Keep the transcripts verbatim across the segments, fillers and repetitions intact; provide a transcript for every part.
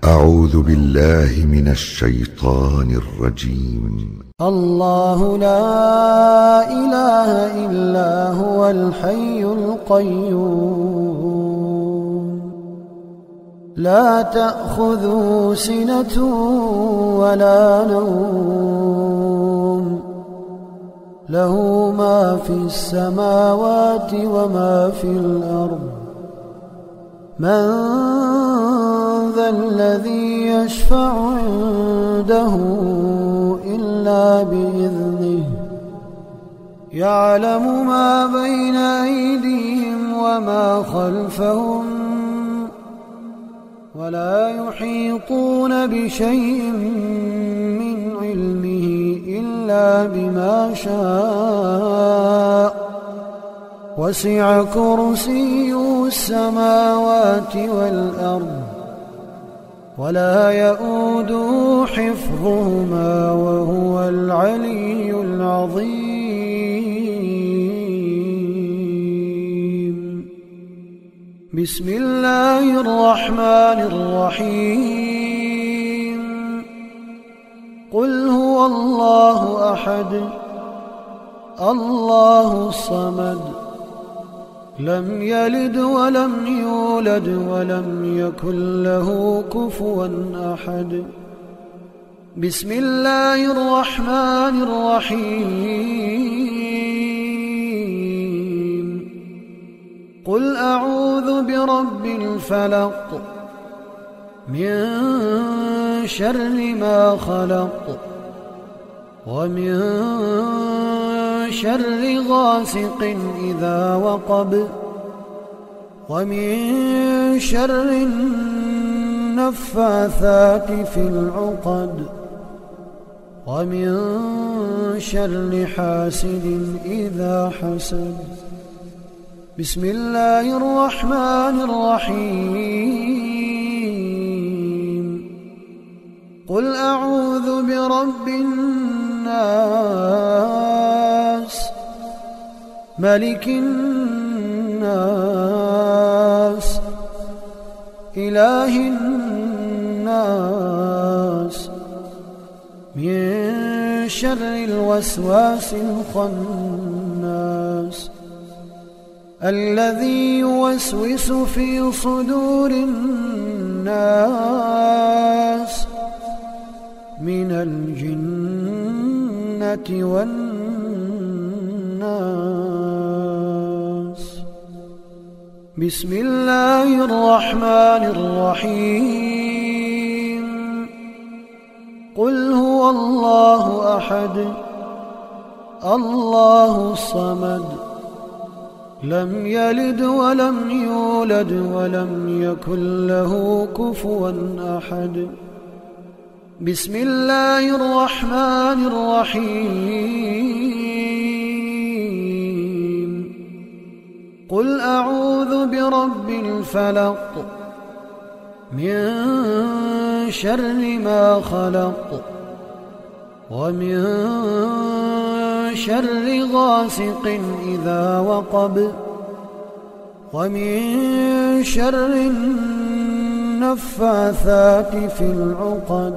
أعوذ بالله من الشيطان الرجيم. الله لا إله إلا هو الحي القيوم لا تأخذه سنة ولا نوم له ما في السماوات وما في الأرض من ذا الذي يشفع عنده إلا بإذنه يعلم ما بين أيديهم وما خلفهم ولا يحيطون بشيء من علمه إلا بما شاء وسع كرسيه السماوات والأرض ولا يؤوده حفظهما وهو العلي العظيم. بسم الله الرحمن الرحيم. قل هو الله أحد الله الصمد لم يلد ولم يولد ولم يكن له كفوا أحد. بسم الله الرحمن الرحيم. قل أعوذ برب الفلق من شر ما خلق ومن شر غاسق إذا وقب ومن شر النفاثات في العقد ومن شر حاسد إذا حسد. بسم الله الرحمن الرحيم. قل أعوذ برب الناس ملك الناس إله الناس من شر الوسواس الخناس الذي يوسوس في صدور الناس من الجنة والناس. بسم الله الرحمن الرحيم. قل هو الله أحد الله الصمد لم يلد ولم يولد ولم يكن له كفوا أحد. بسم الله الرحمن الرحيم. قل أعوذ برب الفلق من شر ما خلق ومن شر غاسق إذا وقب ومن شر النفاثات في العقد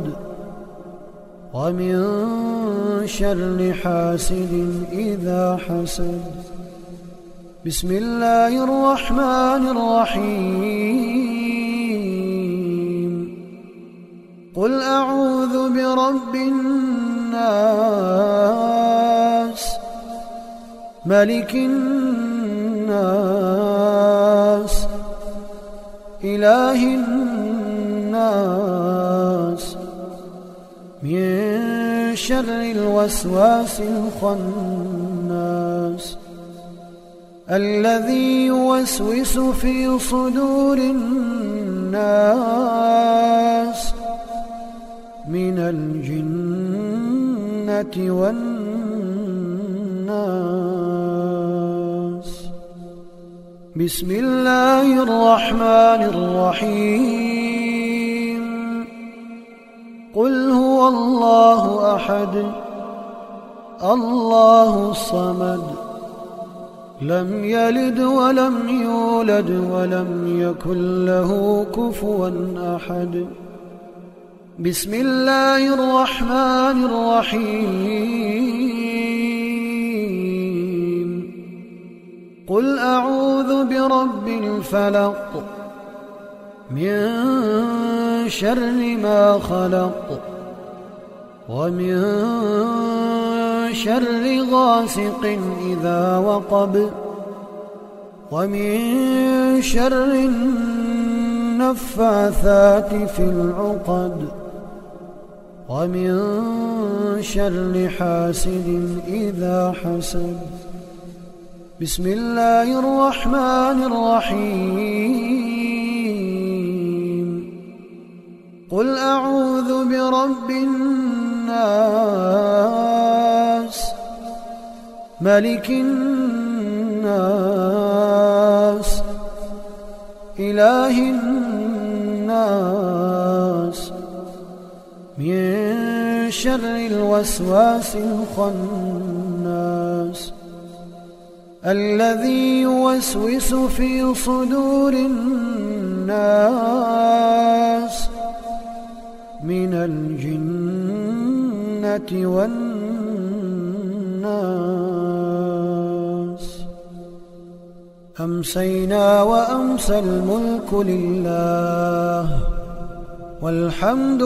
ومن شر حاسد إذا حسد. بسم الله الرحمن الرحيم. قل أعوذ برب الناس ملك الناس إله الناس من شر الوسواس الخناس الذي يوسوس في صدور الناس من الجنة والناس. بسم الله الرحمن الرحيم. قل هو الله أحد الله الصمد لم يلد ولم يولد ولم يكن له كفوا أحد. بسم الله الرحمن الرحيم قل أعوذ برب الفلق من شر ما خلق ومن شر غاسق إذا وقب ومن شر النفاثات في العقد ومن شر حاسد إذا حسد بسم الله الرحمن الرحيم قل أعوذ برب الناس ملك الناس إله الناس من شر الوسواس الخناس الذي يوسوس في صدور الناس من الجنة والناس أمسينا وأمسى الملك لله والحمد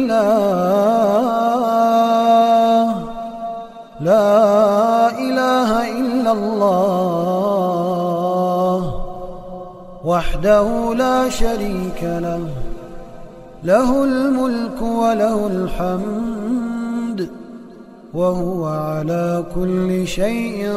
لله لا إله إلا الله وحده لا شريك له له الملك وله الحمد وهو على كل شيء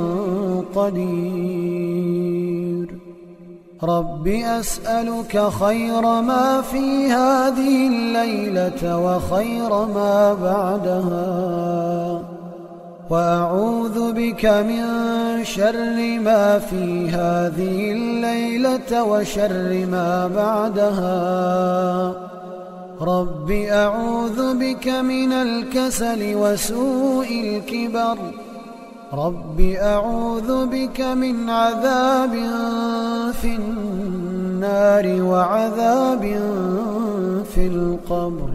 قدير رب أسألك خير ما في هذه الليلة وخير ما بعدها وأعوذ بك من شر ما في هذه الليلة وشر ما بعدها رب أعوذ بك من الكسل وسوء الكبر رب أعوذ بك من عذاب في النار وعذاب في القبر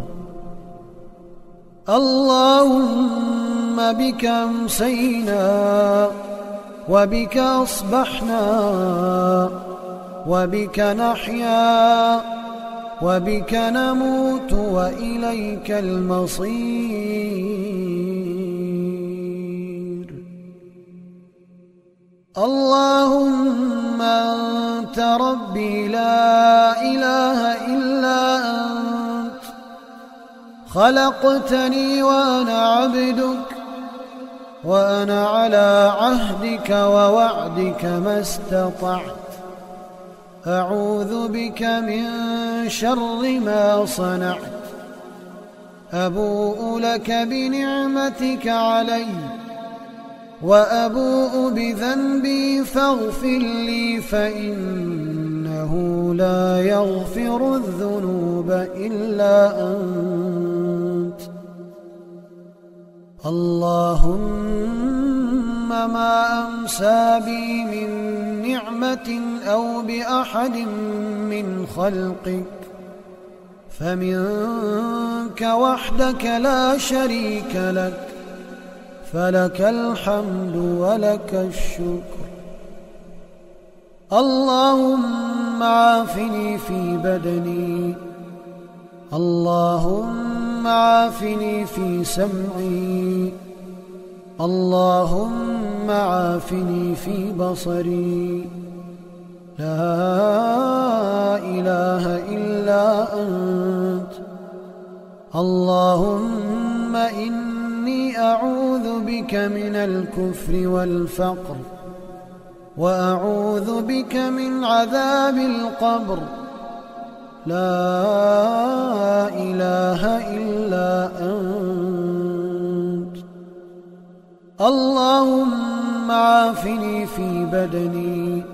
اللهم بك أمسينا وبك أصبحنا وبك نحيا وبك نموت وإليك المصير اللهم أنت ربي لا إله إلا أنت خلقتني وأنا عبدك وأنا على عهدك ووعدك ما استطعت أعوذ بك من شر ما صنعت أبوء لك بنعمتك علي وأبوء بذنبي فاغفر لي فإنه لا يغفر الذنوب إلا أنت اللهم ما أمسى بي من نعمة أو بأحد من خلقك فمنك وحدك لا شريك لك فلك الحمد ولك الشكر اللهم عافني في بدني اللهم عافني في سمعي اللهم عافني في بصري لا إله إلا أنت اللهم إني أعوذ بك من الكفر والفقر وأعوذ بك من عذاب القبر لا إله إلا أنت اللهم عافني في بدني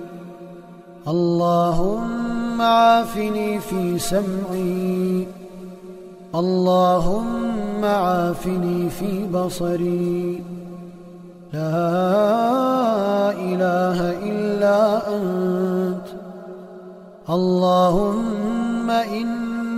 اللهم عافني في سمعي اللهم عافني في بصري لا إله إلا أنت اللهم إني